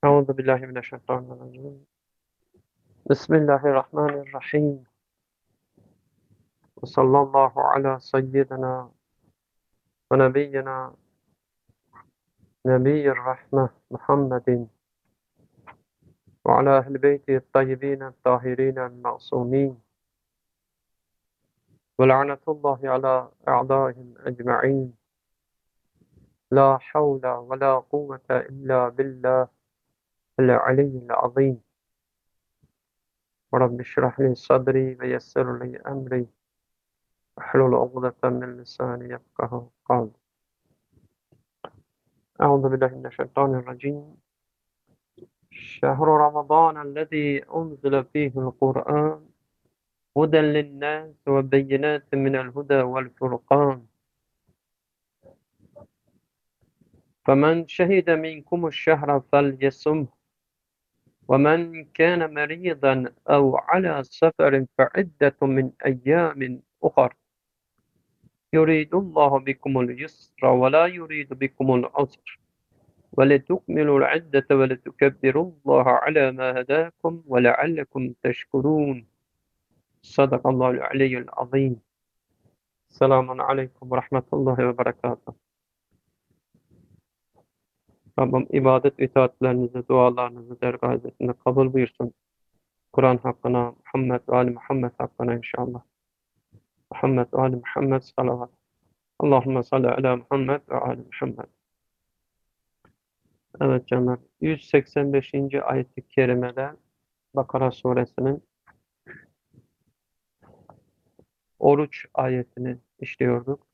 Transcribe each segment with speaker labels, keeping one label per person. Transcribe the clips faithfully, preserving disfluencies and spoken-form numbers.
Speaker 1: أعوذ بالله من الشيطان الرجيم بسم الله الرحمن الرحيم وصلى الله على سيدنا ونبينا نبي الرحمة محمد وعلى أهل بيته الطيبين الطاهرين المعصومين ولعنة الله على أعدائهم أجمعين لا حول ولا قوة إلا بالله العلي العظيم ورب اشرح لي صدري ويسر لي أمري واحلل عقدة من لساني يفقه قولي أعوذ بالله من الشيطان الرجيم شهر رمضان الذي أنزل فيه القرآن هدى للناس وبينات من الهدى والفرقان فمن شهد منكم الشهر فليصمه ومن كان مريضا أو على سفر فعدة من أيام أخر يريد الله بكم اليسر ولا يريد بكم العسر ولتكملوا العدة ولتكبروا الله على ما هداكم ولعلكم تشكرون صدق الله العلي العظيم. Selamun aleyküm ve rahmetullahi ve berekatuhu. Rabbim ibadet itaatlerinizi, dualarınızı dergah hizmetinde kabul buyursun. Kur'an hakkına, Muhammed ve Ali Muhammed hakkına inşallah. Muhammed ve Ali Muhammed salavat. Allahümme salli ala Muhammed ve Ali Muhammed. Evet canlar, yüz seksen beşinci ayet-i kerimede Bakara suresinin oruç ayetini işliyorduk.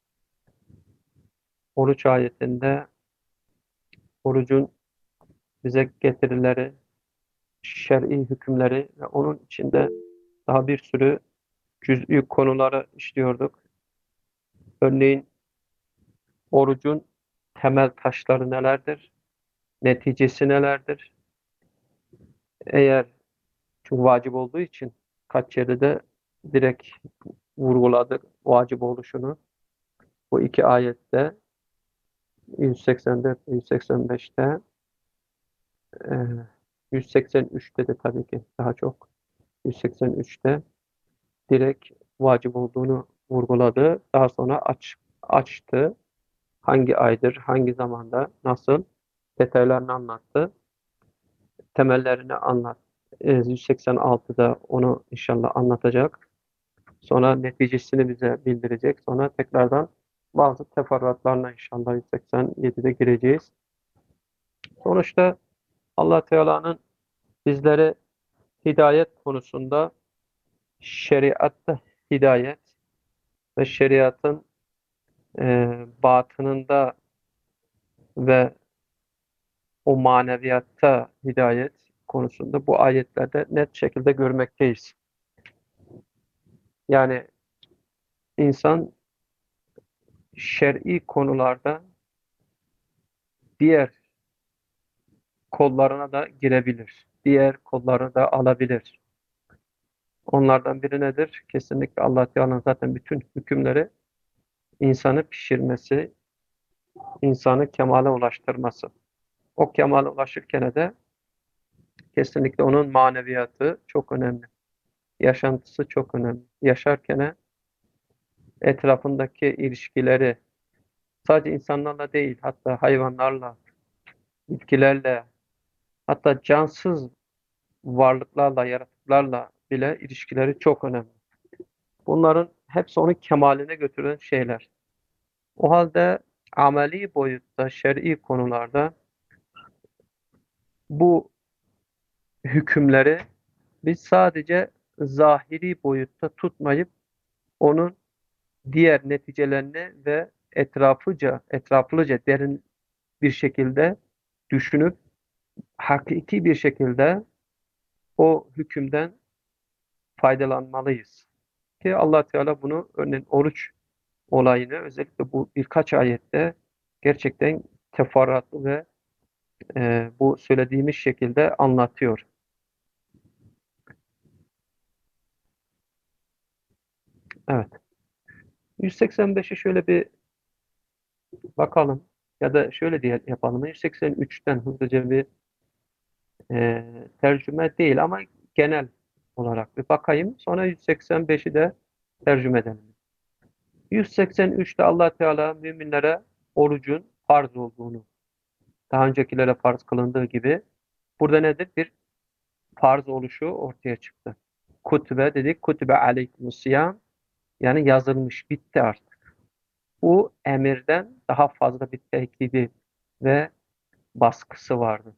Speaker 1: Oruç ayetinde orucun bize getirileri, şer'i hükümleri ve onun içinde daha bir sürü cüz'i konuları işliyorduk. Örneğin orucun temel taşları nelerdir? Neticesi nelerdir? Eğer çünkü vacip olduğu için kaç yerde de direkt vurguladık vacip oluşunu. Bu iki ayette yüz seksen dört ve yüz seksen beşte e, yüz seksen üçte de tabii ki daha çok yüz seksen üçte direkt vacip olduğunu vurguladı. Daha sonra aç, açtı. Hangi aydır, hangi zamanda, nasıl detaylarını anlattı. Temellerini anlat. E, yüz seksen altıda onu inşallah anlatacak. Sonra neticesini bize bildirecek. Sonra tekrardan bazı teferruatlarına inşallah yüz seksen yedide gireceğiz. Sonuçta Allah Teala'nın bizlere hidayet konusunda şeriatta hidayet ve şeriatın e, batınında ve o maneviyatta hidayet konusunda bu ayetlerde net şekilde görmekteyiz. Yani insan şer'i konularda diğer kollarına da girebilir. Diğer kolları da alabilir. Onlardan biri nedir? Kesinlikle Allah Teala'nın zaten bütün hükümleri insanı pişirmesi, insanı kemale ulaştırması. O kemale ulaşırken de kesinlikle onun maneviyatı çok önemli. Yaşantısı çok önemli. Yaşarken etrafındaki ilişkileri sadece insanlarla değil, hatta hayvanlarla, bitkilerle, hatta cansız varlıklarla, yaratıklarla bile ilişkileri çok önemli. Bunların hepsi onu kemaline götüren şeyler. O halde ameli boyutta, şer'i konularda bu hükümleri biz sadece zahiri boyutta tutmayıp onun diğer neticelerini ve etrafıca, etraflıca derin bir şekilde düşünüp hakiki bir şekilde o hükümden faydalanmalıyız. Ki Allah Teala bunu örneğin oruç olayını özellikle bu birkaç ayette gerçekten teferruatlı ve e, bu söylediğimiz şekilde anlatıyor. Evet. yüz seksen beşe şöyle bir bakalım ya da şöyle diye yapalım. yüz seksen üçten hızlıca bir e, tercüme değil ama genel olarak bir bakayım. Sonra yüz seksen beşi de tercüme edelim. yüz seksen üçte Allah Teala müminlere orucun farz olduğunu, daha öncekilere farz kılındığı gibi burada nedir? Bir farz oluşu ortaya çıktı. Kutibe dedik, kutibe aleykümüssiyam, yani yazılmış, bitti artık. Bu emirden daha fazla bir tekidi ve baskısı vardı.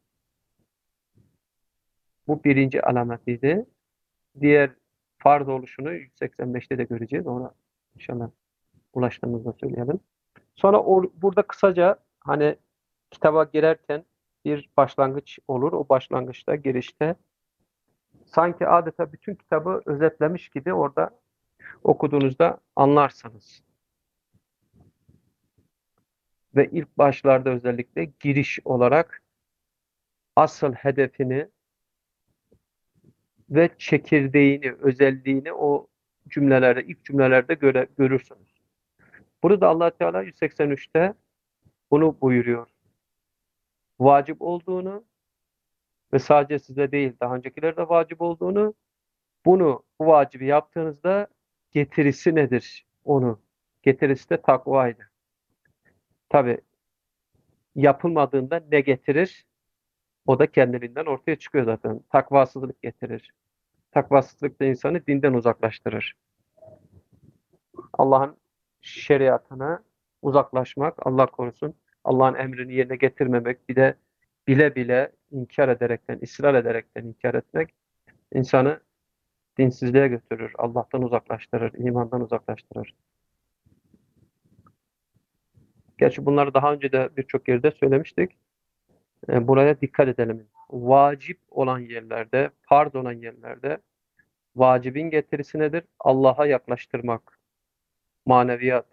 Speaker 1: Bu birinci alametiydi. Diğer farz oluşunu yüz seksen beşte de göreceğiz. Ona inşallah ulaştığımızda söyleyelim. Sonra o, burada kısaca hani kitaba girerken bir başlangıç olur. O başlangıçta, girişte sanki adeta bütün kitabı özetlemiş gibi orada okuduğunuzda anlarsanız. Ve ilk başlarda özellikle giriş olarak asıl hedefini ve çekirdeğini, özelliğini o cümlelerde, ilk cümlelerde göre, görürsünüz. Burada Allah Teala yüz seksen üçte bunu buyuruyor. Vacip olduğunu ve sadece size değil, daha öncekilerde vacip olduğunu, bunu, bu vacibi yaptığınızda getirisi nedir? Onu. Getirisi de takvaydı. Tabi yapılmadığında ne getirir? O da kendiliğinden ortaya çıkıyor zaten. Takvasızlık getirir. Takvasızlık da insanı dinden uzaklaştırır. Allah'ın şeriatına uzaklaşmak, Allah korusun, Allah'ın emrini yerine getirmemek, bir de bile bile inkar ederekten, ısrar ederekten inkar etmek insanı dinsizliğe götürür, Allah'tan uzaklaştırır, imandan uzaklaştırır. Gerçi bunları daha önce de birçok yerde söylemiştik. E, buraya dikkat edelim. Vacip olan yerlerde, farz olan yerlerde vacibin getirisi nedir? Allah'a yaklaştırmak, maneviyat,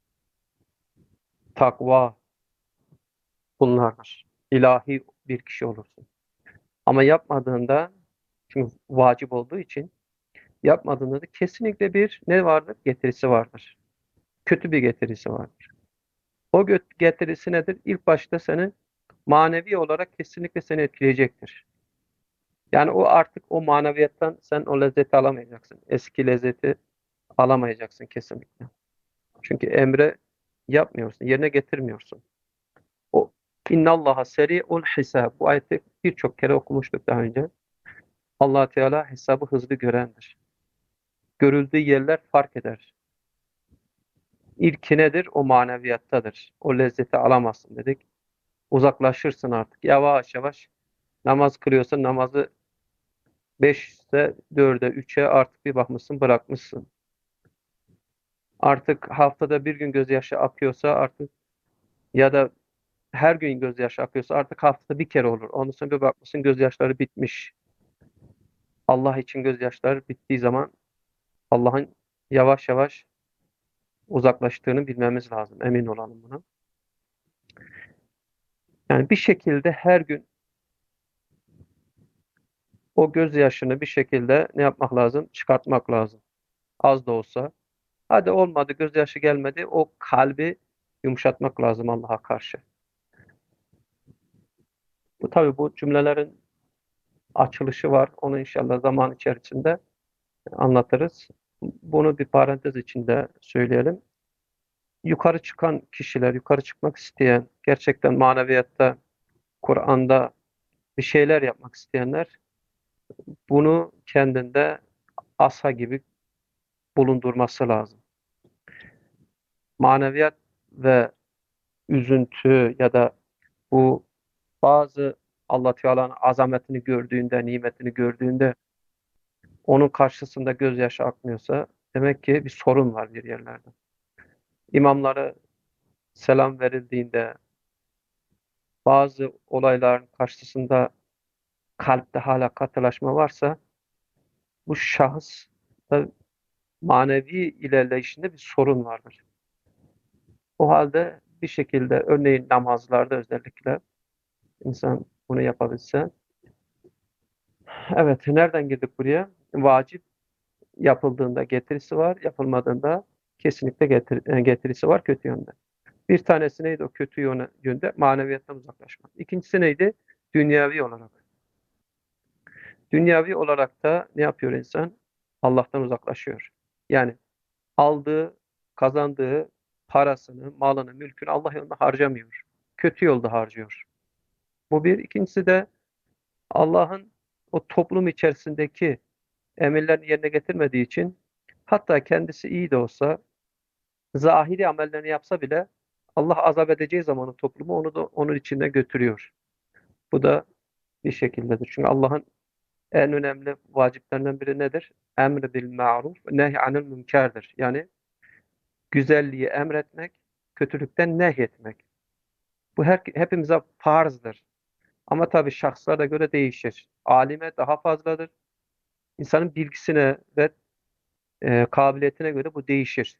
Speaker 1: takva, bunlardır. İlahi bir kişi olursun. Ama yapmadığında, çünkü vacip olduğu için yapmadığında da kesinlikle bir ne vardır? Getirisi vardır. Kötü bir getirisi vardır. O getirisi nedir? İlk başta senin manevi olarak kesinlikle seni etkileyecektir. Yani o artık o maneviyattan sen o lezzeti alamayacaksın. Eski lezzeti alamayacaksın kesinlikle. Çünkü emre yapmıyorsun, yerine getirmiyorsun. O innallaha seri'ul hisab. Bu ayeti birçok kere okumuştuk daha önce. Allah Teala hesabı hızlı görendir. Görüldüğü yerler fark eder. İlki nedir? O maneviyattadır. O lezzeti alamazsın dedik. Uzaklaşırsın artık. Yavaş yavaş namaz kılıyorsun. Namazı beşe, dörde, üçe artık bir bakmışsın bırakmışsın. Artık haftada bir gün gözyaşı akıyorsa artık, ya da her gün gözyaşı akıyorsa artık haftada bir kere olur. Ondan sonra bir bakmışsın gözyaşları bitmiş. Allah için gözyaşları bittiği zaman Allah'ın yavaş yavaş uzaklaştığını bilmemiz lazım. Emin olalım buna. Yani bir şekilde her gün o gözyaşını bir şekilde ne yapmak lazım? Çıkartmak lazım. Az da olsa. Hadi olmadı, gözyaşı gelmedi. O kalbi yumuşatmak lazım Allah'a karşı. Bu tabii bu cümlelerin açılışı var. Onu inşallah zaman içerisinde anlatırız. Bunu bir parantez içinde söyleyelim. Yukarı çıkan kişiler, yukarı çıkmak isteyen, gerçekten maneviyatta, Kur'an'da bir şeyler yapmak isteyenler bunu kendinde asa gibi bulundurması lazım. Maneviyat ve üzüntü ya da bu bazı Allah Teala'nın azametini gördüğünde, nimetini gördüğünde onun karşısında gözyaşı akmıyorsa demek ki bir sorun var bir yerlerde. İmamlara selam verildiğinde bazı olayların karşısında kalpte hala katılaşma varsa bu şahıs da manevi ilerleyişinde bir sorun vardır. O halde bir şekilde örneğin namazlarda özellikle insan bunu yapabilse. Evet, nereden girdik buraya? Vacip yapıldığında getirisi var, yapılmadığında kesinlikle getir, e, getirisi var kötü yönde. Bir tanesi neydi o kötü yönde? Yönde maneviyattan uzaklaşmak. İkincisi neydi? Dünyavi olarak. Dünyavi olarak da ne yapıyor insan? Allah'tan uzaklaşıyor. Yani aldığı, kazandığı parasını, malını, mülkünü Allah yolunda harcamıyor. Kötü yolda harcıyor. Bu bir. İkincisi de Allah'ın o toplum içerisindeki emirlerini yerine getirmediği için hatta kendisi iyi de olsa zahiri amellerini yapsa bile Allah azap edeceği zaman o toplumu onu da onun içine götürüyor. Bu da bir şekildedir. Çünkü Allah'ın en önemli vaciplerinden biri nedir? Emri bil ma'ruf, nehy anil münkerdir. Yani güzelliği emretmek, kötülükten nehyetmek. Bu her, hepimize farzdır. Ama tabii şahslara göre değişir. Alime daha fazladır. İnsanın bilgisine ve e, kabiliyetine göre bu değişir.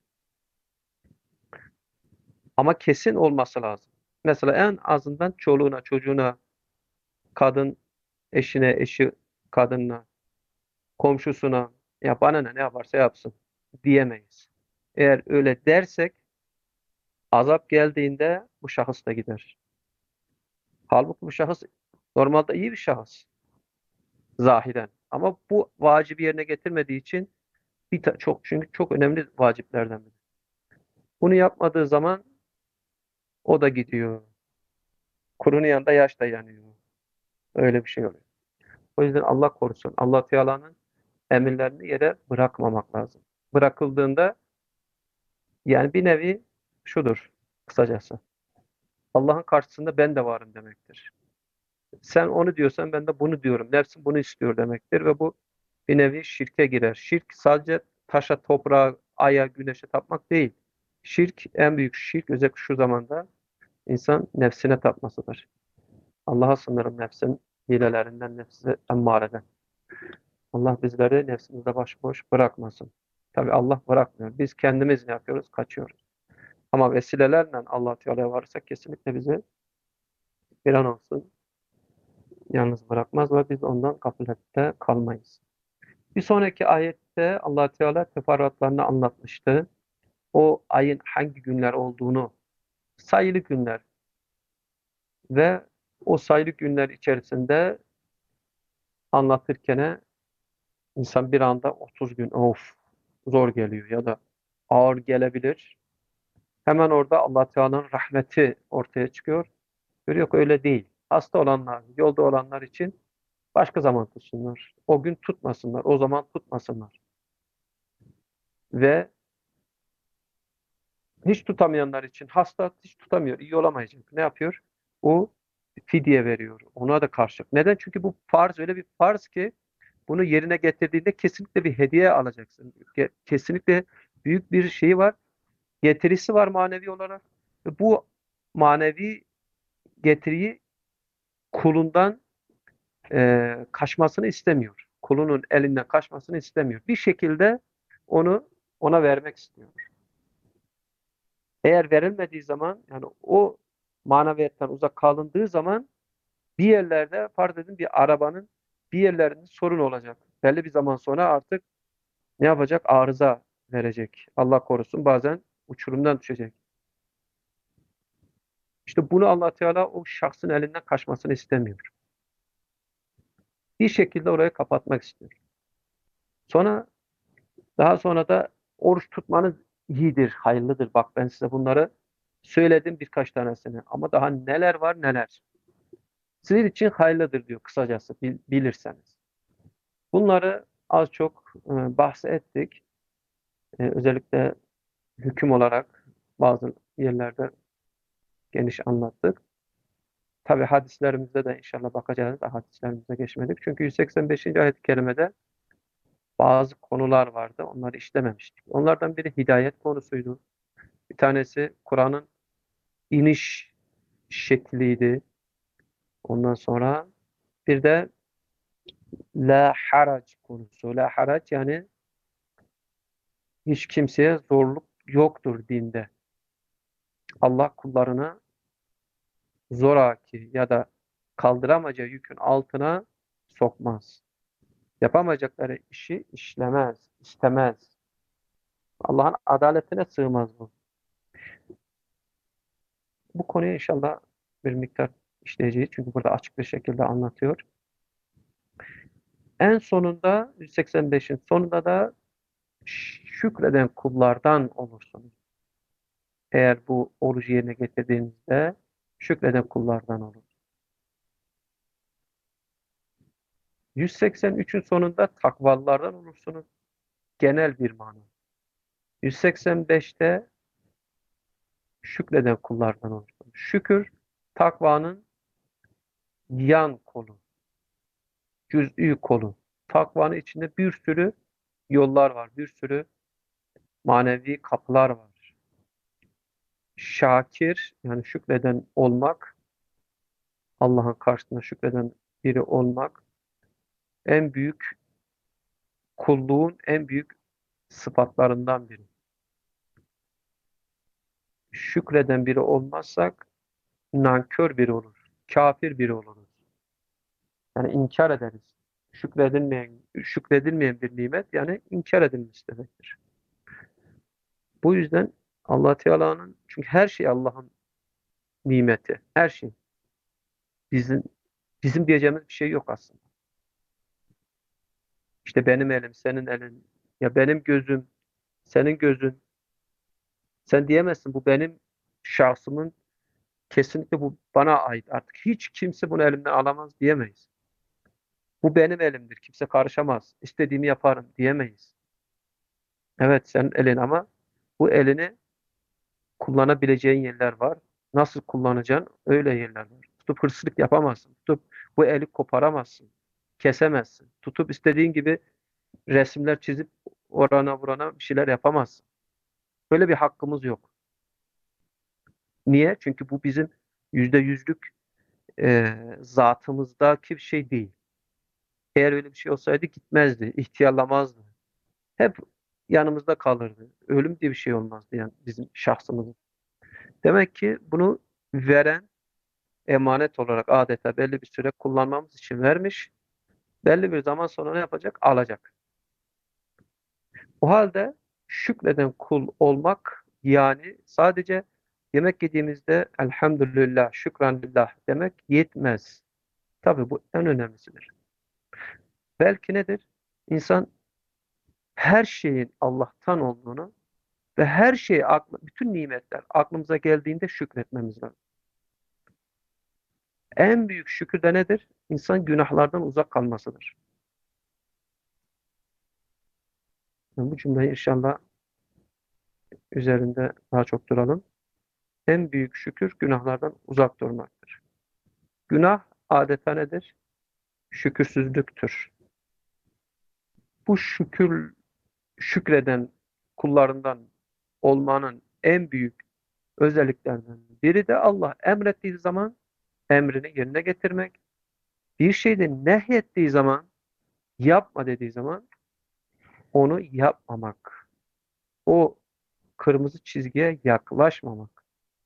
Speaker 1: Ama kesin olması lazım. Mesela en azından çoluğuna, çocuğuna, kadın eşine, eşi kadınına, komşusuna ya bana ne ne yaparsa yapsın diyemeyiz. Eğer öyle dersek azap geldiğinde bu şahıs da gider. Halbuki bu şahıs normalde iyi bir şahıs zahiren. Ama bu vacibi yerine getirmediği için bir ta- çok çünkü çok önemli vaciplerden biri. Bunu yapmadığı zaman o da gidiyor. Kurunun yanında yaş da yanıyor. Öyle bir şey oluyor. O yüzden Allah korusun. Allah Teala'nın emirlerini yere bırakmamak lazım. Bırakıldığında yani bir nevi şudur kısacası. Allah'ın karşısında ben de varım demektir. Sen onu diyorsan ben de bunu diyorum. Nefsim bunu istiyor demektir ve bu bir nevi şirke girer. Şirk sadece taşa, toprağa, aya, güneşe tapmak değil. Şirk, en büyük şirk özellikle şu zamanda insan nefsine tapmasıdır. Allah'a sığınırım nefsin hilelerinden, nefsi emmareden. Allah bizleri nefsimizde başıboş bırakmasın. Tabii Allah bırakmıyor. Biz kendimiz ne yapıyoruz? Kaçıyoruz. Ama vesilelerle Allah Teala'ya varırsak kesinlikle bizi bir an olsun yalnız bırakmaz ve biz ondan gaflette kalmayız. Bir sonraki ayette Allah Teala teferruatlarını anlatmıştı. O ayın hangi günler olduğunu, sayılı günler ve o sayılı günler içerisinde anlatırken insan bir anda otuz gün of zor geliyor ya da ağır gelebilir. Hemen orada Allah Teala'nın rahmeti ortaya çıkıyor. Görüyor ki öyle değil. Hasta olanlar, yolda olanlar için başka zaman tutsunlar. O gün tutmasınlar, o zaman tutmasınlar. Ve hiç tutamayanlar için hasta hiç tutamıyor, iyi olamayacak. Ne yapıyor? O fidye veriyor. Ona da karşılık. Neden? Çünkü bu farz öyle bir farz ki bunu yerine getirdiğinde kesinlikle bir hediye alacaksın. Ke- Kesinlikle büyük bir şey var. Getirisi var manevi olarak. Ve bu manevi getiriyi kulundan e, kaçmasını istemiyor. Kulunun elinden kaçmasını istemiyor. Bir şekilde onu ona vermek istiyor. Eğer verilmediği zaman yani o maneviyattan uzak kalındığı zaman bir yerlerde farz edin bir arabanın bir yerlerinde sorun olacak. Belli bir zaman sonra artık ne yapacak? Arıza verecek. Allah korusun bazen uçurumdan düşecek. İşte bunu Allah Teala o şahsın elinden kaçmasını istemiyor. Bir şekilde orayı kapatmak istiyor. Sonra daha sonra da oruç tutmanız iyidir, hayırlıdır. Bak ben size bunları söyledim birkaç tanesini. Ama daha neler var neler. Sizin için hayırlıdır diyor kısacası bil- bilirseniz. Bunları az çok e, bahsettik. E, özellikle hüküm olarak bazı yerlerde geniş anlattık. Tabi hadislerimizde de inşallah bakacağız. Da hadislerimize geçmedik. Çünkü yüz seksen beşinci ayet-i kerimede bazı konular vardı. Onları işlememiştik. Onlardan biri hidayet konusuydu. Bir tanesi Kur'an'ın iniş şekliydi. Ondan sonra bir de la harac konusu. La harac yani hiç kimseye zorluk yoktur dinde. Allah kullarını zoraki ya da kaldıramayacağı yükün altına sokmaz. Yapamayacakları işi işlemez, istemez. Allah'ın adaletine sığmaz bu. Bu konuyu inşallah bir miktar işleyeceğiz. Çünkü burada açık bir şekilde anlatıyor. En sonunda yüz seksen beşin sonunda da şükreden kullardan olursunuz. Eğer bu orucu yerine getirdiğinizde şükreden kullardan olur. yüz seksen üçün sonunda takvalılardan olursunuz. Genel bir mana. yüz seksen beşte şükreden kullardan olursunuz. Şükür takvanın yan kolu, cüz'i kolu. Takvanın içinde bir sürü yollar var, bir sürü manevi kapılar var. Şakir, yani şükreden olmak, Allah'ın karşısında şükreden biri olmak, en büyük kulluğun en büyük sıfatlarından biri. Şükreden biri olmazsak nankör biri olur, kafir biri oluruz. Yani inkar ederiz. Şükredilmeyen, şükredilmeyen bir nimet yani inkar edilmiş demektir. Bu yüzden Allah Teala'nın, çünkü her şey Allah'ın nimeti, her şey. Bizim bizim diyeceğimiz bir şey yok aslında. İşte benim elim, senin elin, ya benim gözüm, senin gözün. Sen diyemezsin bu benim şahsımın, kesinlikle bu bana ait. Artık hiç kimse bunu elimden alamaz diyemeyiz. Bu benim elimdir. Kimse karışamaz. İstediğimi yaparım diyemeyiz. Evet senin elin ama bu elini kullanabileceğin yerler var. Nasıl kullanacaksın? Öyle yerler var. Tutup hırsızlık yapamazsın. Tutup bu eli koparamazsın. Kesemezsin. Tutup istediğin gibi resimler çizip orana burana bir şeyler yapamazsın. Böyle bir hakkımız yok. Niye? Çünkü bu bizim yüzde yüzlük e, zatımızdaki bir şey değil. Eğer öyle bir şey olsaydı gitmezdi, ihtiyarlamazdı. Hep yanımızda kalırdı. Ölüm diye bir şey olmazdı yani bizim şahsımızın. Demek ki bunu veren emanet olarak adeta belli bir süre kullanmamız için vermiş. Belli bir zaman sonra ne yapacak? Alacak. O halde şükreden kul olmak yani sadece yemek yediğimizde elhamdülillah, şükranillah demek yetmez. Tabii bu en önemlisidir. Belki nedir? İnsan her şeyin Allah'tan olduğunu ve her şey, aklı, bütün nimetler aklımıza geldiğinde şükretmemiz lazım. En büyük şükür de nedir? İnsan günahlardan uzak kalmasıdır. Yani bu cümleyi inşallah üzerinde daha çok duralım. En büyük şükür günahlardan uzak durmaktır. Günah adeta nedir? Şükürsüzlüktür. Bu şükür, şükreden kullarından olmanın en büyük özelliklerinden biri de Allah emrettiği zaman emrini yerine getirmek, bir şeyden nehyettiği zaman, yapma dediği zaman onu yapmamak. O kırmızı çizgiye yaklaşmamak.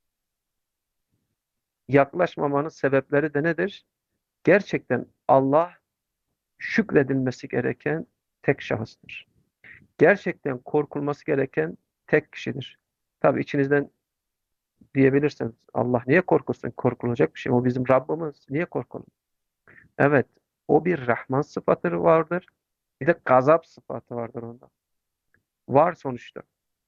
Speaker 1: Yaklaşmamanın sebepleri de nedir? Gerçekten Allah şükredilmesi gereken tek şahıstır. Gerçekten korkulması gereken tek kişidir. Tabii içinizden diyebilirsiniz, Allah niye korkulsun? Korkulacak bir şey. O bizim Rabbimiz. Niye korkulur? Evet, o bir Rahman sıfatı vardır. Bir de gazap sıfatı vardır onda. Var sonuçta.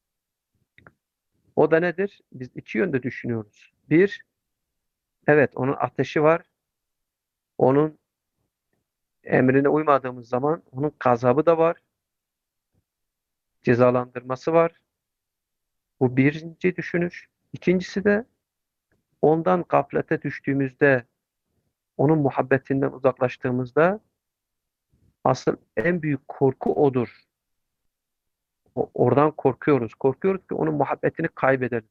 Speaker 1: O da nedir? Biz iki yönde düşünüyoruz. Bir, evet onun ateşi var. Onun emrine uymadığımız zaman onun gazabı da var. Cezalandırması var. Bu birinci düşünüş. İkincisi de ondan gaflete düştüğümüzde, onun muhabbetinden uzaklaştığımızda asıl en büyük korku odur. O- oradan korkuyoruz. Korkuyoruz ki onun muhabbetini kaybedelim.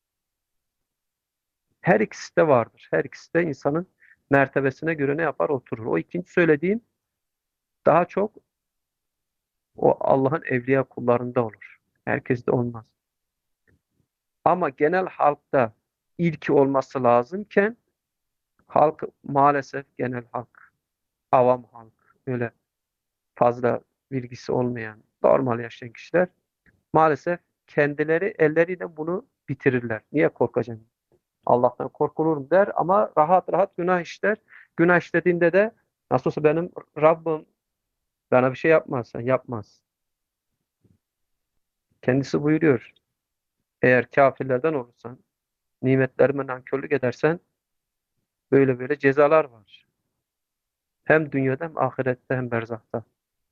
Speaker 1: Her ikisi de vardır. Her ikisi de insanın mertebesine göre ne yapar? Oturur. O ikinci söylediğim daha çok o Allah'ın evliya kullarında olur. Herkes de olmaz. Ama genel halkta ilki olması lazımken halk maalesef genel halk, avam halk, öyle fazla bilgisi olmayan, normal yaşayan kişiler maalesef kendileri elleriyle bunu bitirirler. Niye korkacağım? Allah'tan korkulur der ama rahat rahat günah işler. Günah işlediğinde de nasıl olsa benim Rabbim Bana bir şey yapmazsan yapmaz. Kendisi buyuruyor. Eğer kafirlerden olursan, nimetlerime nankörlük edersen böyle böyle cezalar var. Hem dünyada hem ahirette hem berzahta.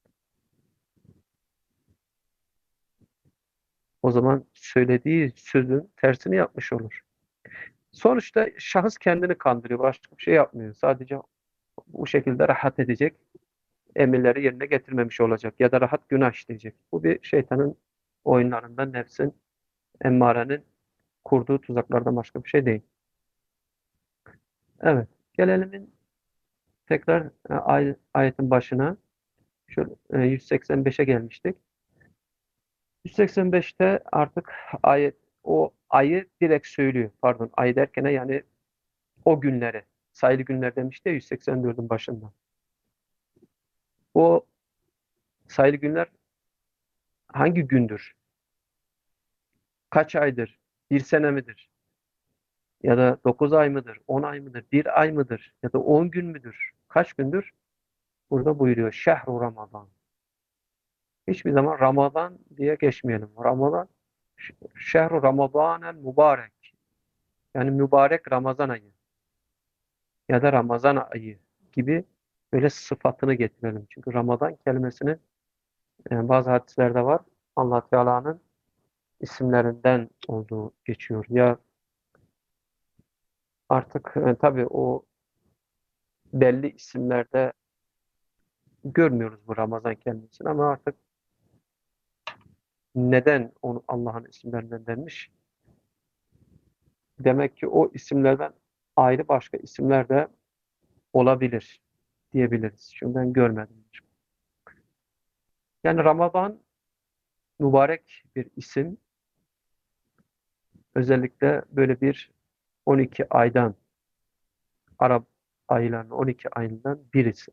Speaker 1: O zaman söylediği sözün tersini yapmış olur. Sonuçta şahıs kendini kandırıyor. Başka bir şey yapmıyor. Sadece bu şekilde rahat edecek. Emirleri yerine getirmemiş olacak. Ya da rahat günah işleyecek. Bu bir şeytanın oyunlarından, nefsin, emmarenin kurduğu tuzaklardan başka bir şey değil. Evet. Gelelim tekrar e, ay- ayetin başına. Şöyle e, yüz seksen beşe gelmiştik. yüz seksen beşte artık ayet o ayı direkt söylüyor. Pardon, ayı derken yani o günleri, sayılı günler demişti ya yüz seksen dördün başında. O sayılı günler hangi gündür? Kaç aydır? Bir sene midir? Ya da dokuz ay mıdır? On ay mıdır? Bir ay mıdır? Ya da on gün müdür? Kaç gündür? Burada buyuruyor. Şehru Ramazan. Hiçbir zaman Ramazan diye geçmeyelim. Ramazan, şehru Ramazanel mübarek. Yani mübarek Ramazan ayı ya da Ramazan ayı gibi böyle sıfatını getirelim. Çünkü Ramazan kelimesini e, bazı hadislerde var. Allah Teala'nın isimlerinden olduğu geçiyor. Ya artık e, tabii o belli isimlerde görmüyoruz bu Ramazan kelimesini ama artık neden onu Allah'ın isimlerinden denmiş? Demek ki o isimlerden ayrı başka isimler de olabilir diyebiliriz. Çünkü ben görmedim. Yani Ramazan mübarek bir isim. Özellikle böyle bir on iki aydan, Arap aylarının on iki ayından birisi.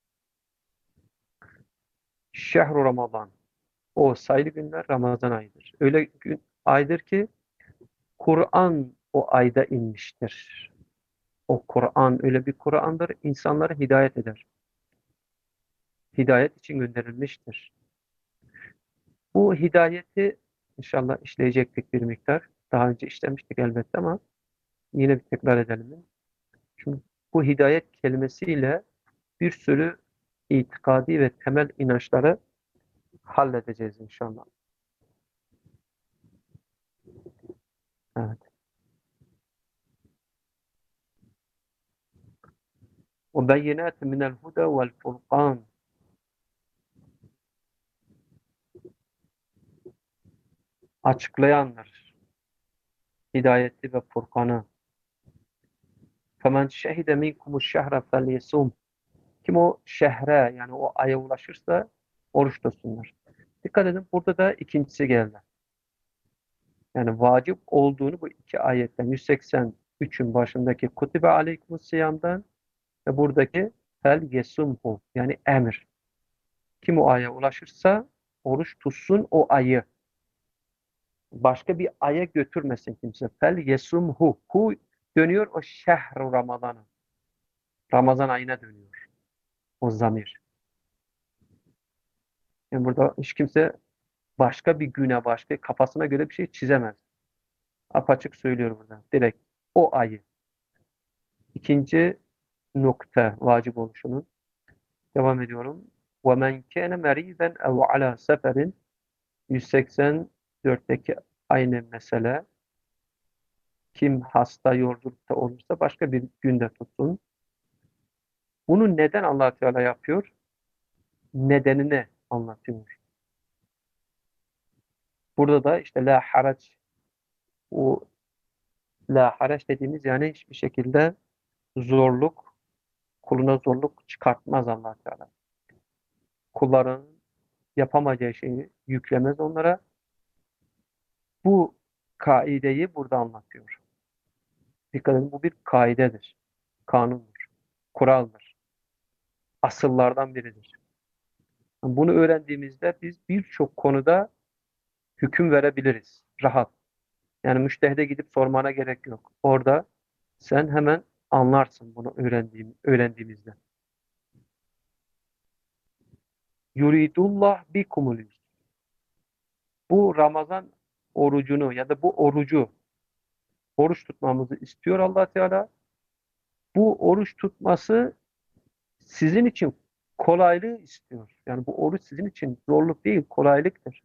Speaker 1: Şehru Ramazan. O sayılı günler Ramazan ayıdır. Öyle gün aydır ki Kur'an o ayda inmiştir. O Kur'an öyle bir Kur'an'dır, insanları hidayet eder. Hidayet için gönderilmiştir. Bu hidayeti inşallah işleyecektik bir miktar. Daha önce işlemiştik elbette ama yine bir tekrar edelim. Çünkü bu hidayet kelimesiyle bir sürü itikadi ve temel inançları halledeceğiz inşallah. Evet. O beyinat minel huda vel furkan. Açıklayandır. Hidayeti ve Furkan'ı. Femen şehide minkumuş şehre felyesum. Kim o şehre yani o aya ulaşırsa oruç tutsunlar. Dikkat edin burada da ikincisi geldi. Yani vacip olduğunu bu iki ayetten yüz seksen üçün başındaki kutibe aleykumus siyamdan ve buradaki fel yesumhu yani emir. Kim o aya ulaşırsa oruç tutsun o ayı. Başka bir aya götürmesin kimse. Fel yesumhu. Hu dönüyor o şehru Ramazan'a. Ramazan ayına dönüyor. O zamir. Yani burada hiç kimse başka bir güne, başka kafasına göre bir şey çizemez. Apaçık söylüyor burada. Direkt o ayı. İkinci nokta vacip oluşunun. Devam ediyorum. وَمَنْ كَانَ مَرِيضًا اَوْ عَلَى سَفَرٍ yüz seksen dörtteki aynı mesele. Kim hasta, yolculukta olursa başka bir günde tutsun. Bunu neden Allah Teala yapıyor? Nedenini anlatıyor. Burada da işte la harac o la harac dediğimiz yani hiçbir şekilde zorluk, kuluna zorluk çıkartmaz Allah Teala. Kulların yapamayacağı şeyi yüklemez onlara. Bu kaideyi burada anlatıyor. Dikkat edin bu bir kaidedir. Kanundur. Kuraldır. Asıllardan biridir. Bunu öğrendiğimizde biz birçok konuda hüküm verebiliriz. Rahat. Yani müştehide gidip sormana gerek yok. Orada sen hemen anlarsın bunu öğrendiğim, öğrendiğimizde. yuridullah bikumul yusr. Bu Ramazan orucunu ya da bu orucu oruç tutmamızı istiyor Allah Teala. Bu oruç tutması sizin için kolaylığı istiyor. Yani bu oruç sizin için zorluk değil, kolaylıktır.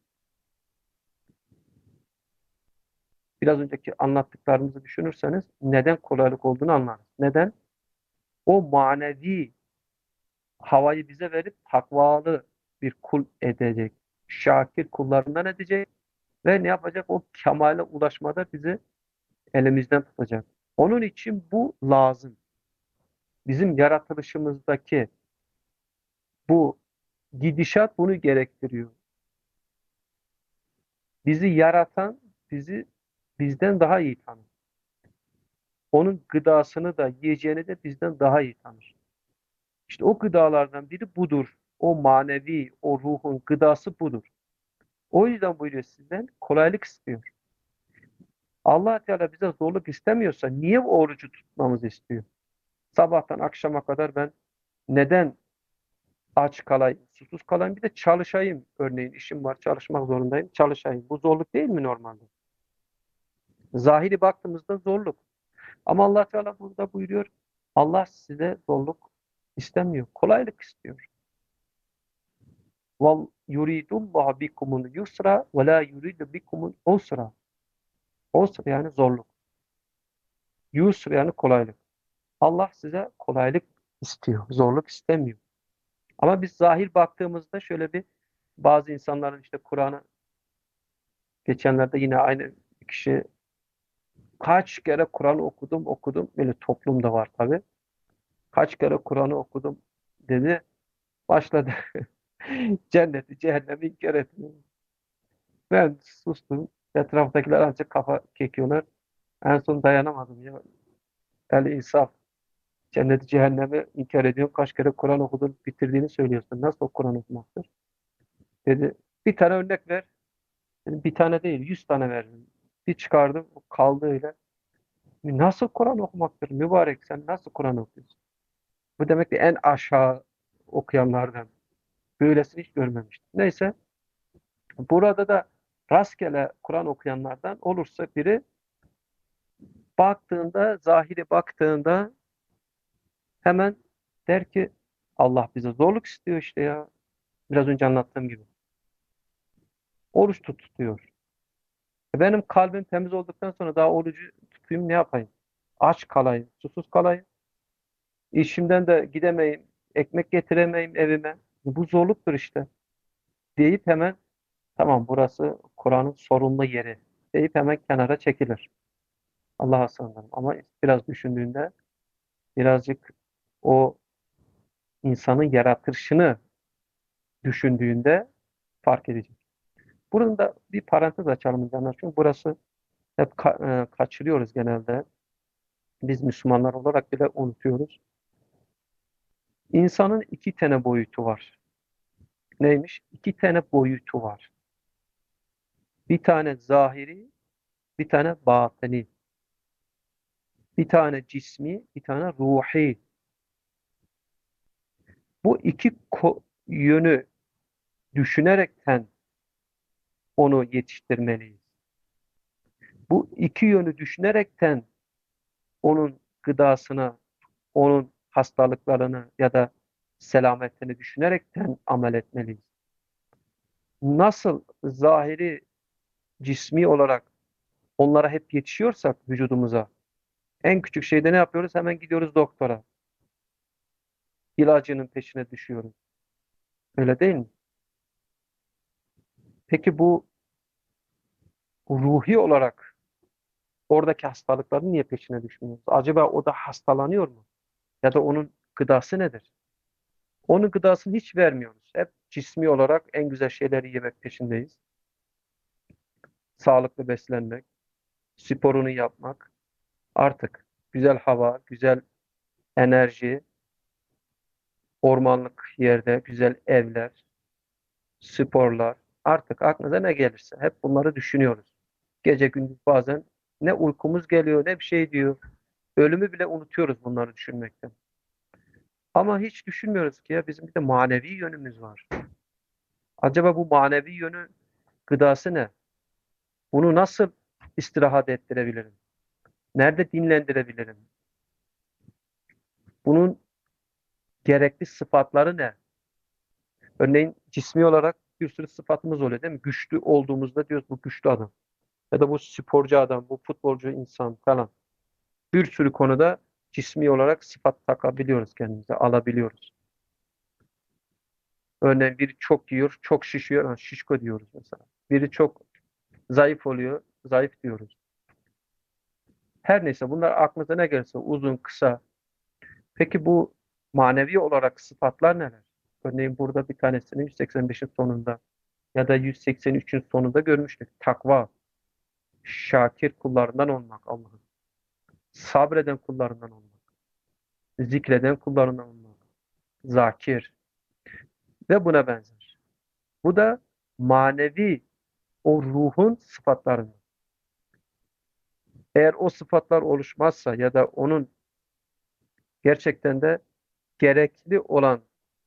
Speaker 1: Biraz önceki anlattıklarımızı düşünürseniz neden kolaylık olduğunu anlarız. Neden? O manevi havayı bize verip takvalı bir kul edecek. Şakir kullarından edecek ve ne yapacak? O kemale ulaşmada bizi elimizden tutacak. Onun için bu lazım. Bizim yaratılışımızdaki bu gidişat bunu gerektiriyor. Bizi yaratan bizi bizden daha iyi tanır. Onun gıdasını da yiyeceğini de bizden daha iyi tanır. İşte o gıdalardan biri budur. O manevi, o ruhun gıdası budur. O yüzden buyuruyor sizden kolaylık istiyor. Allah Teala bize zorluk istemiyorsa niye bu orucu tutmamızı istiyor? Sabahtan akşama kadar ben neden aç kalayım, susuz kalayım, bir de çalışayım. Örneğin işim var, çalışmak zorundayım, çalışayım. Bu zorluk değil mi normalde? Zahiri baktığımızda zorluk. Ama Allah Teala burada buyuruyor, Allah size zorluk istemiyor, kolaylık istiyor. Vel yuridullahu bikumul yusra ve la yuridu bikumul usra. Usra yani zorluk. Yusra yani kolaylık. Allah size kolaylık istiyor, zorluk istemiyor. Ama biz zahir baktığımızda şöyle bir bazı insanların işte Kur'an'ı geçenlerde yine aynı kişi kaç kere Kur'an okudum okudum böyle toplumda var tabii. Kaç kere Kur'an'ı okudum dedi. Başladı cenneti cehennemi inkar etmeye. Ben sustum. Etraftakiler ancak kafa kekiyorlar. En son dayanamadım ya. El insaf. Cenneti cehennemi inkar ediyorsun. Kaç kere Kur'an okudun bitirdiğini söylüyorsun. Nasıl o Kur'an okumaktır? Dedi. Bir tane örnek ver. Dedim, bir tane değil, yüz tane verdim. Bir çıkardım, kaldı öyle. Nasıl Kur'an okumaktır? Mübarek sen nasıl Kur'an okuyorsun? Bu demek ki en aşağı okuyanlardan. Böylesini hiç görmemiştim. Neyse, burada da rastgele Kur'an okuyanlardan olursa biri baktığında, zahiri baktığında hemen der ki Allah bize zorluk istiyor işte ya. Biraz önce anlattığım gibi. Oruç tut diyor. E Benim kalbim temiz olduktan sonra daha orucu tutayım ne yapayım? Aç kalayım, susuz kalayım. İşimden de gidemeyim, ekmek getiremeyim evime. Bu zorluktur işte. Deyip hemen tamam burası Kur'an'ın sorunlu yeri deyip hemen kenara çekilir. Allah'a sığınırım. Ama biraz düşündüğünde birazcık o insanın yaratılışını düşündüğünde fark edecek. Burada da bir parantez açalım insanlar. Çünkü burası hep ka- e, kaçırıyoruz genelde. Biz Müslümanlar olarak bile unutuyoruz. İnsanın iki tane boyutu var. Neymiş? İki tane boyutu var. Bir tane zahiri, bir tane batini. Bir tane cismi, bir tane ruhi. Bu iki ko- yönü düşünerekten onu yetiştirmeliyiz. Bu iki yönü düşünerekten onun gıdasına, onun hastalıklarını ya da selametini düşünerekten amel etmeliyiz. Nasıl zahiri, cismi olarak onlara hep yetişiyorsak vücudumuza, en küçük şeyde ne yapıyoruz? Hemen gidiyoruz doktora. İlacının peşine düşüyoruz. Öyle değil mi? Peki bu ruhi olarak oradaki hastalıkların niye peşine düşmüyoruz? Acaba o da hastalanıyor mu? Ya da onun gıdası nedir? Onun gıdasını hiç vermiyoruz. Hep cismi olarak en güzel şeyleri yemek peşindeyiz. Sağlıklı beslenmek, sporunu yapmak, artık güzel hava, güzel enerji, ormanlık yerde güzel evler, sporlar, artık aklınıza ne gelirse hep bunları düşünüyoruz. Gece gündüz bazen ne uykumuz geliyor ne bir şey diyor. Ölümü bile unutuyoruz bunları düşünmekten. Ama hiç düşünmüyoruz ki ya bizim bir de manevi yönümüz var. Acaba bu manevi yönü, gıdası ne? Bunu nasıl istirahat ettirebilirim? Nerede dinlendirebilirim? Bunun gerekli sıfatları ne? Örneğin cismi olarak bir sürü sıfatımız oluyor değil mi? Güçlü olduğumuzda diyoruz bu güçlü adam. Ya da bu sporcu adam, bu futbolcu insan falan. Bir sürü konuda cismi olarak sıfat takabiliyoruz kendimize, alabiliyoruz. Örneğin biri çok yiyor, çok şişiyor, ha, şişko diyoruz mesela. Biri çok zayıf oluyor, zayıf diyoruz. Her neyse bunlar aklınıza ne gelirse uzun, kısa. Peki bu manevi olarak sıfatlar neler? Örneğin burada bir tanesini yüz seksen beşin sonunda ya da yüz seksen üçün sonunda görmüştük. Takva, şakir kullarından olmak Allah'ın. Sabreden kullarından olmak. Zikreden kullarından olmak. Zakir ve buna benzer. Bu da manevi o ruhun sıfatlarından. Eğer o sıfatlar oluşmazsa ya da onun gerçekten de gerekli olan,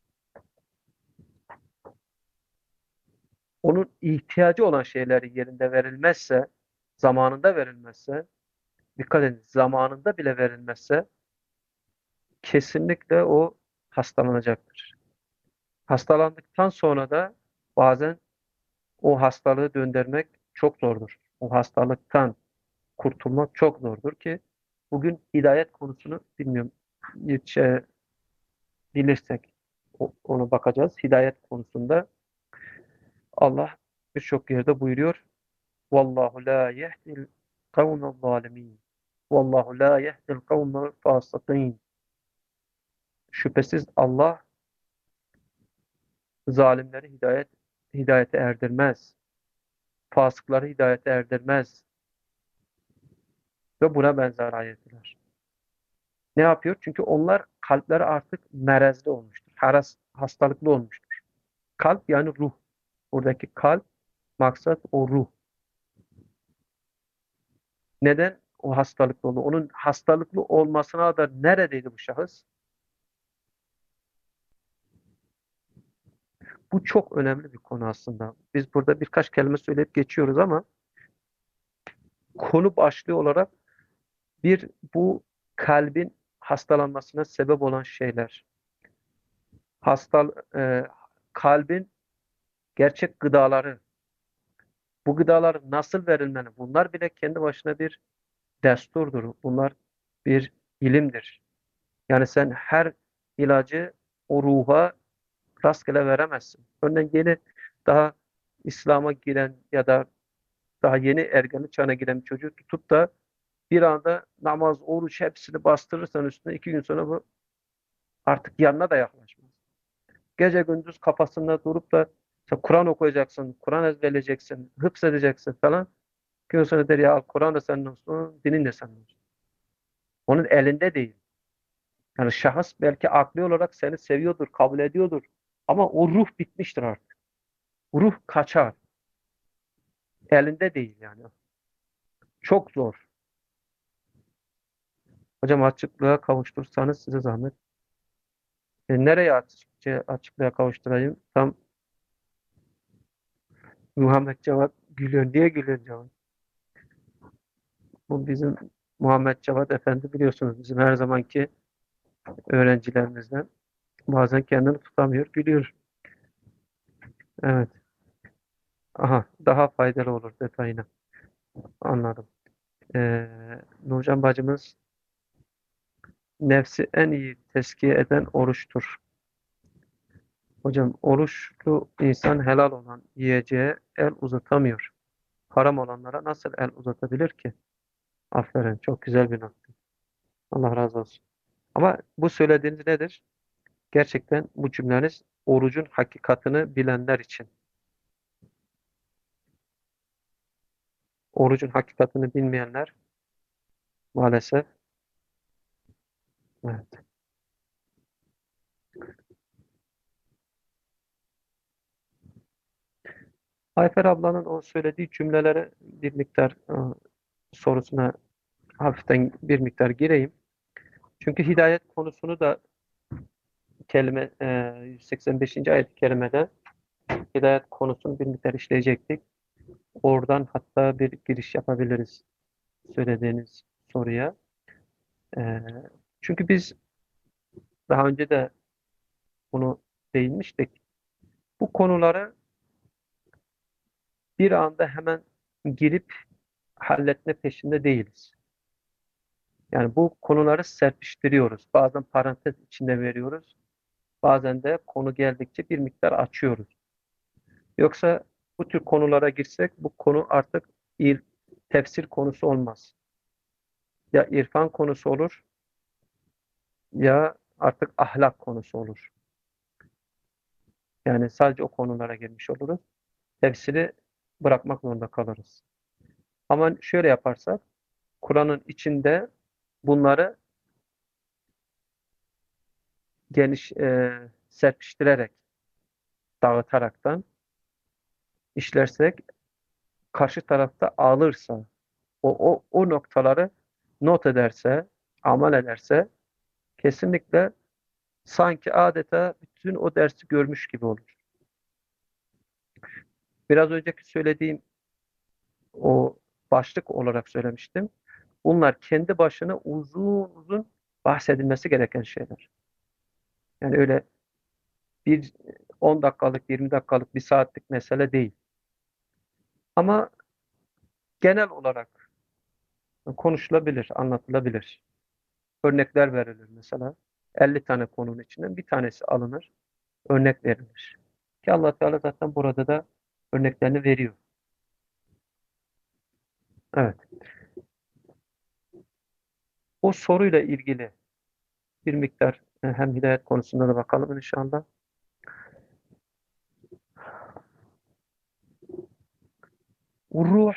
Speaker 1: onun ihtiyacı olan şeyleri yerinde verilmezse, zamanında verilmezse, dikkat edin, zamanında bile verilmezse kesinlikle o hastalanacaktır. Hastalandıktan sonra da bazen o hastalığı döndürmek çok zordur. O hastalıktan kurtulmak çok zordur ki bugün hidayet konusunu bilmiyorum. Hiç e, bilirsek o- ona bakacağız. Hidayet konusunda Allah birçok yerde buyuruyor. Vallahu la yehdil kavmel zalimin. Vallahu la yehdil kavmel fasikin. Şüphesiz Allah zalimleri hidayet hidayete erdirmez. Fasıkları hidayete erdirmez. Ve buna benzer ayetler. Ne yapıyor? Çünkü onlar kalpleri artık merezli olmuştur. Haras, hastalıklı olmuştur. Kalp yani ruh. Buradaki kalp maksat o ruh. Neden o hastalıklı oldu? Onun hastalıklı olmasına da neredeydi bu şahıs? Bu çok önemli bir konu aslında. Biz burada birkaç kelime söyleyip geçiyoruz ama konu başlığı olarak bir bu kalbin hastalanmasına sebep olan şeyler. Hastal, e, kalbin gerçek gıdaları, bu gıdalar nasıl verilmeli? Bunlar bile kendi başına bir desturdur. Bunlar bir ilimdir. Yani sen her ilacı o ruha rastgele veremezsin. Örneğin yeni daha İslam'a giren ya da daha yeni ergenlik çağına giren bir çocuğu tutup da bir anda namaz, oruç hepsini bastırırsan üstüne iki gün sonra bu artık yanına da yaklaşmaz. Gece gündüz kafasında durup da işte Kur'an okuyacaksın, Kur'an ezberleyeceksin, hıfzedeceksin falan. İki gün sonra der ya al Kur'an da senin olsun, dinin de senin olsun. Onun elinde değil. Yani şahıs belki akli olarak seni seviyordur, kabul ediyordur. Ama o ruh bitmiştir artık. Ruh kaçar. Elinde değil yani. Çok zor. Hocam açıklığa kavuştursanız size zahmet. E, nereye açıkça, açıklığa kavuşturayım? Tam Muhammed Cevat gülüyor. Niye gülüyor Cevat? Bu bizim Muhammed Cevat Efendi biliyorsunuz. Bizim her zamanki öğrencilerimizden. Bazen kendini tutamıyor, gülüyor. Evet. Aha, daha faydalı olur detayına. Anladım. Ee, Nurcan bacımız nefsi en iyi teskiye eden oruçtur. Hocam oruçlu insan helal olan yiyeceğe el uzatamıyor. Haram olanlara nasıl el uzatabilir ki? Aferin, çok güzel bir nokta. Allah razı olsun. Ama bu söylediğiniz nedir? Gerçekten bu cümleniz orucun hakikatını bilenler için. Orucun hakikatini bilmeyenler maalesef. Evet. Ayfer ablanın o söylediği cümlelere bir miktar e, sorusuna hafiften bir miktar gireyim. Çünkü hidayet konusunu da kelime e, yüz seksen beşinci ayet-i kerimede hidayet konusunu bir miktar işleyecektik. Oradan hatta bir giriş yapabiliriz söylediğiniz soruya. Ee, Çünkü biz daha önce de bunu değinmiştik. Bu konuları bir anda hemen girip halletme peşinde değiliz. Yani bu konuları serpiştiriyoruz. Bazen parantez içinde veriyoruz. Bazen de konu geldikçe bir miktar açıyoruz. Yoksa bu tür konulara girsek bu konu artık ir, tefsir konusu olmaz. Ya irfan konusu olur ya artık ahlak konusu olur. Yani sadece o konulara girmiş oluruz. Tefsiri bırakmak zorunda kalırız. Ama şöyle yaparsak Kur'an'ın içinde bunları geniş e, serpiştirerek, dağıtaraktan işlersek karşı tarafta alırsa o, o, o noktaları not ederse, amal ederse kesinlikle sanki adeta bütün o dersi görmüş gibi olur. Biraz önceki söylediğim o başlık olarak söylemiştim. Bunlar kendi başına uzun uzun bahsedilmesi gereken şeyler. Yani öyle bir on dakikalık, yirmi dakikalık, bir saatlik mesele değil. Ama genel olarak konuşulabilir, anlatılabilir. Örnekler verilir mesela. elli tane konunun içinden bir tanesi alınır, örnek verilir. Ki Allah Teala zaten burada da örneklerini veriyor. Evet. O soruyla ilgili bir miktar e, hem hidayet konusunda da bakalım inşallah. Ruh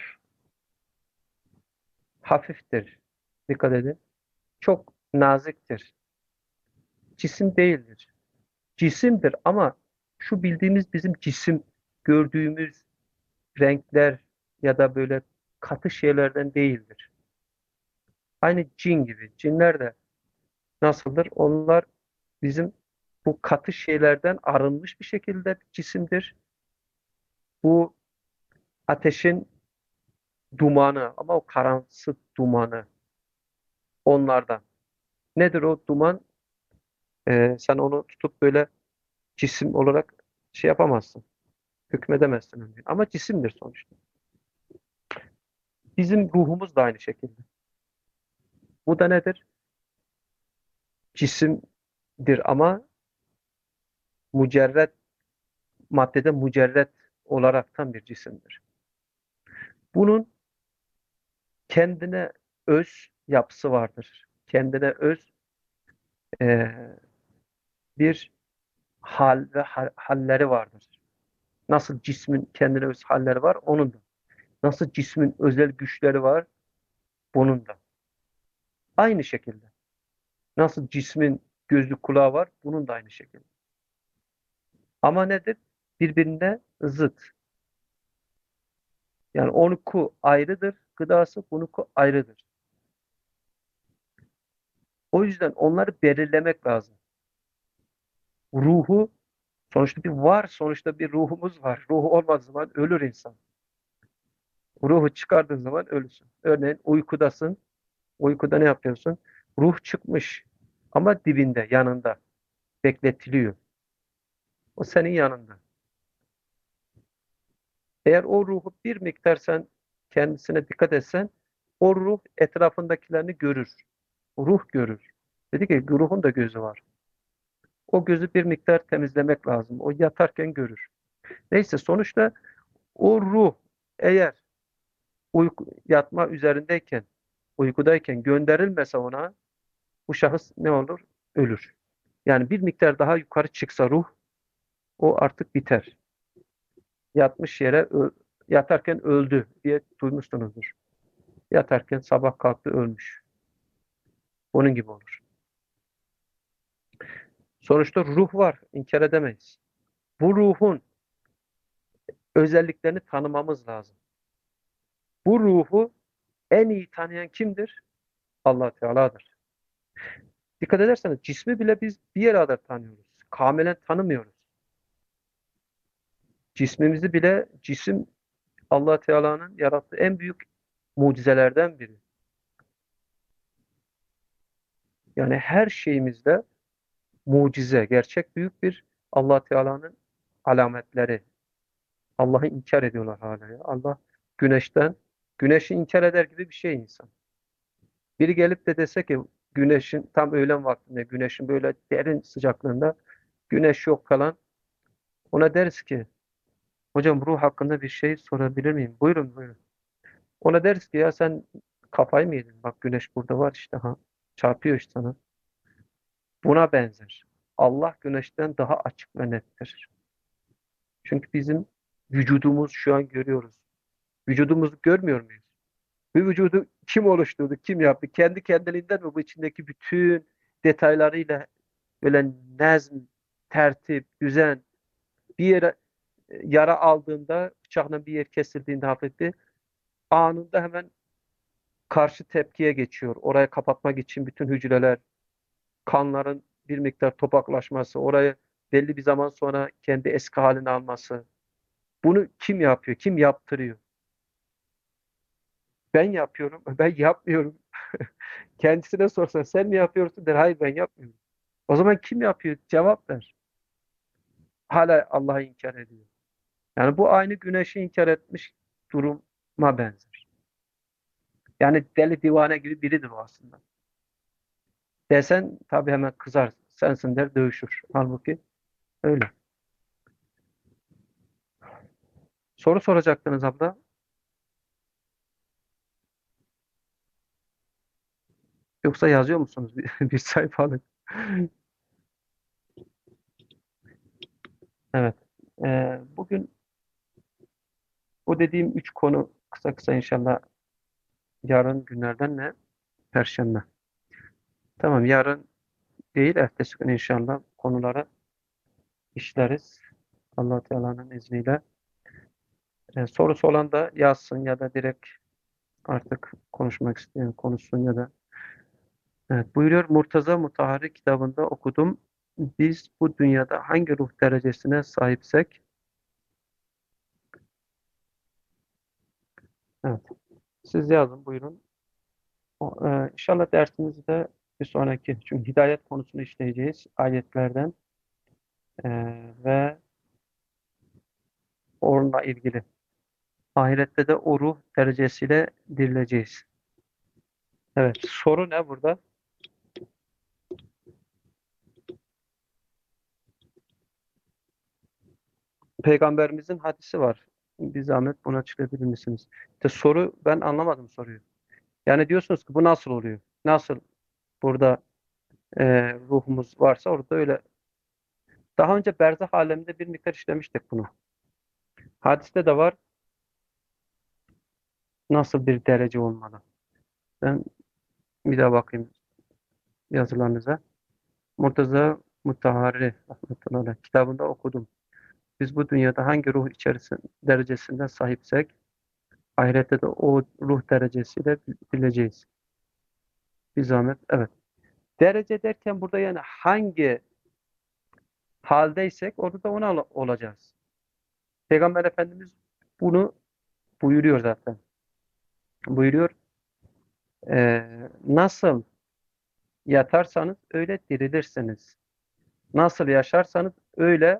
Speaker 1: hafiftir. Dikkat edin. Çok naziktir. Cisim değildir. Cisimdir ama şu bildiğimiz bizim cisim, gördüğümüz renkler ya da böyle katı şeylerden değildir. Aynı cin gibi. Cinler de nasıldır? Onlar bizim bu katı şeylerden arınmış bir şekilde bir cisimdir. Bu ateşin dumanı ama o karansı dumanı onlardan. Nedir o duman? Ee, sen onu tutup böyle cisim olarak şey yapamazsın. Hükmedemezsin. Önce. Ama cisimdir sonuçta. Bizim ruhumuz da aynı şekilde. Bu da nedir? Cisimdir ama mücerret, maddede mücerret olaraktan bir cisimdir. Bunun kendine öz yapısı vardır. Kendine öz e, bir hal ve hal- halleri vardır. Nasıl cismin kendine öz halleri var, onun da. Nasıl cismin özel güçleri var, bunun da. Aynı şekilde. Nasıl cismin gözü kulağı var, bunun da aynı şekilde. Ama nedir? Birbirine zıt. Yani onunku ayrıdır, gıdası bununku ayrıdır. O yüzden onları belirlemek lazım. Ruhu sonuçta bir var, sonuçta bir ruhumuz var. Ruhu olmadığı zaman ölür insan. Ruhu çıkardığın zaman ölürsün. Örneğin uykudasın. Uykuda ne yapıyorsun? Ruh çıkmış ama dibinde, yanında bekletiliyor. O senin yanında. Eğer o ruhu bir miktar sen kendisine dikkat etsen, o ruh etrafındakilerini görür. Ruh görür. Dedi ki ruhun da gözü var. O gözü bir miktar temizlemek lazım. O yatarken görür. Neyse sonuçta o ruh eğer uyku, yatma üzerindeyken, uykudayken gönderilmese ona bu şahıs ne olur? Ölür. Yani bir miktar daha yukarı çıksa ruh o artık biter. Yatmış yere ö- yatarken öldü diye duymuşsunuzdur. Yatarken sabah kalktı ölmüş. Onun gibi olur. Sonuçta ruh var, inkar edemeyiz. Bu ruhun özelliklerini tanımamız lazım. Bu ruhu en iyi tanıyan kimdir? Allah Teala'dır. Dikkat ederseniz cismi bile biz bir yere kadar tanıyoruz. Kamilen tanımıyoruz. Cismimizi bile, cisim Allah Teala'nın yarattığı en büyük mucizelerden biri. Yani her şeyimizde mucize, gerçek büyük bir Allah Teala'nın alametleri. Allah'ı inkar ediyorlar hala ya. Allah güneşten, güneşi inkar eder gibi bir şey insan. Biri gelip de dese ki güneşin tam öğlen vaktinde, güneşin böyle derin sıcaklığında güneş yok falan. Ona deriz ki hocam ruh hakkında bir şey sorabilir miyim? Buyurun buyurun. Ona deriz ki ya sen kafayı mı yedin? Bak güneş burada var işte ha. Çarpıyor işte sana. Buna benzer. Allah güneşten daha açık ve nettir. Çünkü bizim vücudumuz şu an görüyoruz. Vücudumuzu görmüyor muyuz? Bu vücudu kim oluşturdu, kim yaptı? Kendi kendiliğinden mi bu içindeki bütün detaylarıyla böyle nezm, tertip, düzen bir yere e, yara aldığında, bıçakla bir yer kesildiğinde hafifti, anında hemen karşı tepkiye geçiyor. Orayı kapatmak için bütün hücreler, kanların bir miktar topaklaşması, orayı belli bir zaman sonra kendi eski halini alması. Bunu kim yapıyor? Kim yaptırıyor? Ben yapıyorum. Ben yapmıyorum. Kendisine sorsan sen mi yapıyorsun der. Hayır ben yapmıyorum. O zaman kim yapıyor? Cevap ver. Hala Allah'ı inkar ediyor. Yani bu aynı güneşi inkar etmiş duruma benzer. Yani deli divane gibi biridir o aslında. Desen tabii hemen kızar. Sensin der dövüşür. Halbuki öyle. Soru soracaktınız abla. Yoksa yazıyor musunuz bir, bir sayfalık? Evet. Ee, bugün bu dediğim üç konu kısa kısa inşallah yarın günlerden ne? Perşembe. Tamam yarın değil ertesi gün inşallah konuları işleriz. Allah Teala'nın izniyle. Ee, sorusu olan da yazsın ya da direkt artık konuşmak isteyen konuşsun ya da. Evet, buyuruyor Murtaza Mutahhari kitabında okudum. Biz bu dünyada hangi ruh derecesine sahipsek, evet, siz yazın buyurun. O, e, İnşallah dersimizde bir sonraki, çünkü hidayet konusunu işleyeceğiz ayetlerden e, ve onunla ilgili. Ahirette de o ruh derecesiyle dirileceğiz. Evet, soru ne burada? Peygamberimizin hadisi var. Bir zahmet buna çıkabilir misiniz? İşte soru, ben anlamadım soruyu. Yani diyorsunuz ki bu nasıl oluyor? Nasıl burada e, ruhumuz varsa orada öyle. Daha önce berzah aleminde bir miktar işlemiştik bunu. Hadiste de var nasıl bir derece olmalı. Ben bir daha bakayım yazılarınıza. Murtaza Mutahharri rahmetullahi aleyh kitabında okudum. Biz bu dünyada hangi ruh içerisinde derecesinde sahipsek ahirette de o ruh derecesiyle bileceğiz. Bir zahmet. Evet. Derece derken burada yani hangi haldeysek orada da ona ol- olacağız. Peygamber Efendimiz bunu buyuruyor zaten. Buyuruyor. Ee, nasıl yatarsanız öyle dirilirsiniz. Nasıl yaşarsanız öyle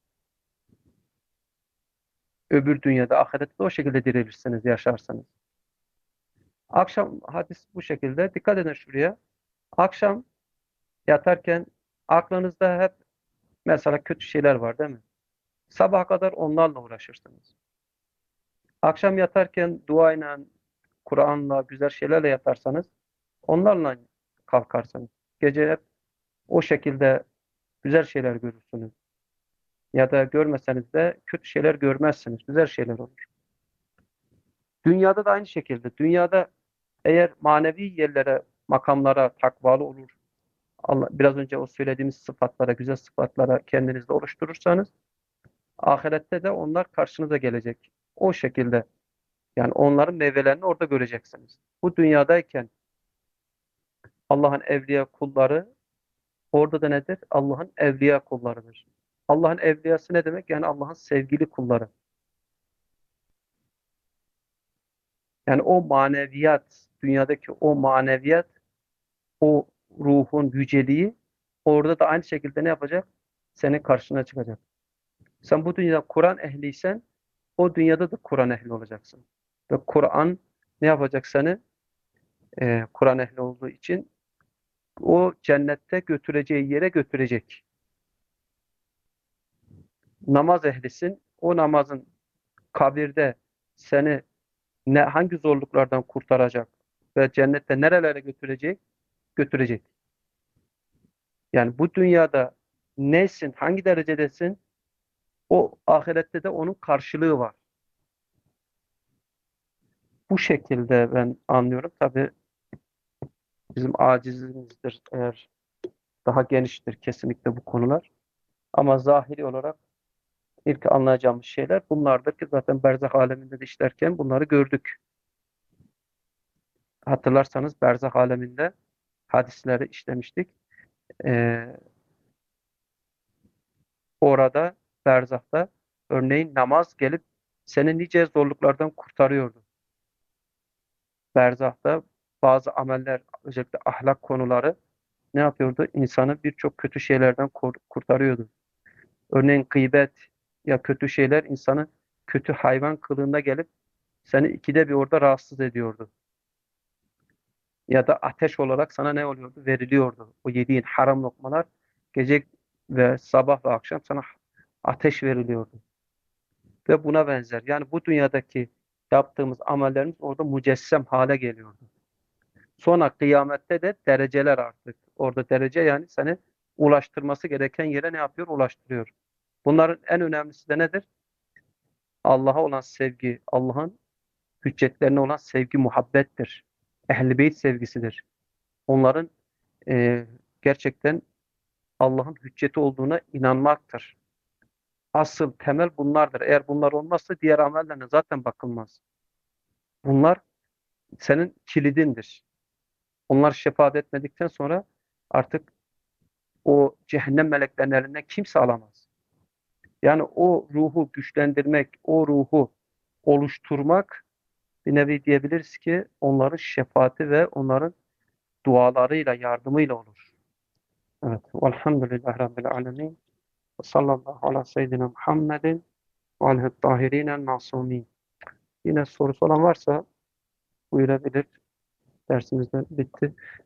Speaker 1: öbür dünyada, ahirette de o şekilde dirilirsiniz, yaşarsanız. Akşam hadis bu şekilde. Dikkat edin şuraya. Akşam yatarken aklınızda hep mesela kötü şeyler var değil mi? Sabaha kadar onlarla uğraşırsınız. Akşam yatarken duayla, Kur'an'la, güzel şeylerle yatarsanız onlarla kalkarsınız. Gece hep o şekilde güzel şeyler görürsünüz. Ya da görmeseniz de kötü şeyler görmezsiniz. Güzel şeyler olur. Dünyada da aynı şekilde. Dünyada eğer manevi yerlere, makamlara takvalı olur, Allah, biraz önce o söylediğimiz sıfatlara, güzel sıfatlara kendinizde oluşturursanız, ahirette de onlar karşınıza gelecek. O şekilde yani onların meyvelerini orada göreceksiniz. Bu dünyadayken Allah'ın evliya kulları orada da nedir? Allah'ın evliya kullarıdır. Allah'ın evliyası ne demek? Yani Allah'ın sevgili kulları. Yani o maneviyat, dünyadaki o maneviyat, o ruhun yüceliği orada da aynı şekilde ne yapacak? Senin karşına çıkacak. Sen bu dünyada Kur'an ehliysen o dünyada da Kur'an ehli olacaksın. Ve Kur'an ne yapacak seni? Ee, Kur'an ehli olduğu için o cennette götüreceği yere götürecek. Namaz ehlisin. O namazın kabirde seni ne hangi zorluklardan kurtaracak ve cennette nerelere götürecek? Götürecek. Yani bu dünyada nesin, hangi derecedesin? O ahirette de onun karşılığı var. Bu şekilde ben anlıyorum. Tabii bizim acizimizdir eğer daha geniştir kesinlikle bu konular. Ama zahiri olarak ilk anlayacağımız şeyler bunlardır ki zaten berzah aleminde de işlerken bunları gördük. Hatırlarsanız berzah aleminde hadisleri işlemiştik. Ee, Orada berzahta örneğin namaz gelip seni nice zorluklardan kurtarıyordu. Berzahta bazı ameller özellikle ahlak konuları ne yapıyordu? İnsanı birçok kötü şeylerden kur- kurtarıyordu. Örneğin gıybet ya kötü şeyler insanı kötü hayvan kılığında gelip seni ikide bir orada rahatsız ediyordu. Ya da ateş olarak sana ne oluyordu? Veriliyordu. O yediğin haram lokmalar gece ve sabah ve akşam sana ateş veriliyordu. Ve buna benzer. Yani bu dünyadaki yaptığımız amellerimiz orada mücessem hale geliyordu. Sonra kıyamette de dereceler artık. Orada derece yani seni ulaştırması gereken yere ne yapıyor? Ulaştırıyor. Bunların en önemlisi de nedir? Allah'a olan sevgi, Allah'ın hüccetlerine olan sevgi, muhabbettir. Ehl-i Beyt sevgisidir. Onların e, gerçekten Allah'ın hücceti olduğuna inanmaktır. Asıl temel bunlardır. Eğer bunlar olmazsa diğer amellerine zaten bakılmaz. Bunlar senin kilidindir. Onlar şefaat etmedikten sonra artık o cehennem meleklerinin elinden kimse alamaz. Yani o ruhu güçlendirmek, o ruhu oluşturmak bir nevi diyebiliriz ki onların şefaati ve onların dualarıyla, yardımıyla olur. Evet. Velhamdülillahi Rabbil alemin. Ve sallallahu ala seyyidina Muhammedin ve alihi tahirinel masumin. Yine sorusu olan varsa buyurabilir. Dersimiz de bitti.